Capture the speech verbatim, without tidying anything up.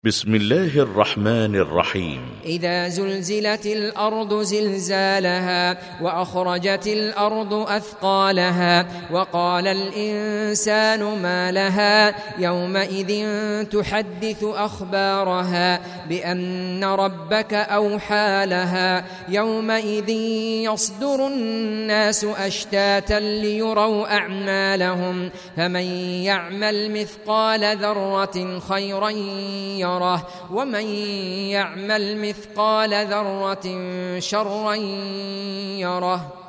بسم الله الرحمن الرحيم. إذا زلزلت الأرض زلزالها وأخرجت الأرض أثقالها وقال الإنسان ما لها يومئذ تحدث أخبارها بأن ربك أوحى لها يومئذ يصدر الناس أشتاتا ليروا أعمالهم فمن يعمل مثقال ذرة خيرا يره ومن يعمل مثقال ذرة شرا يره.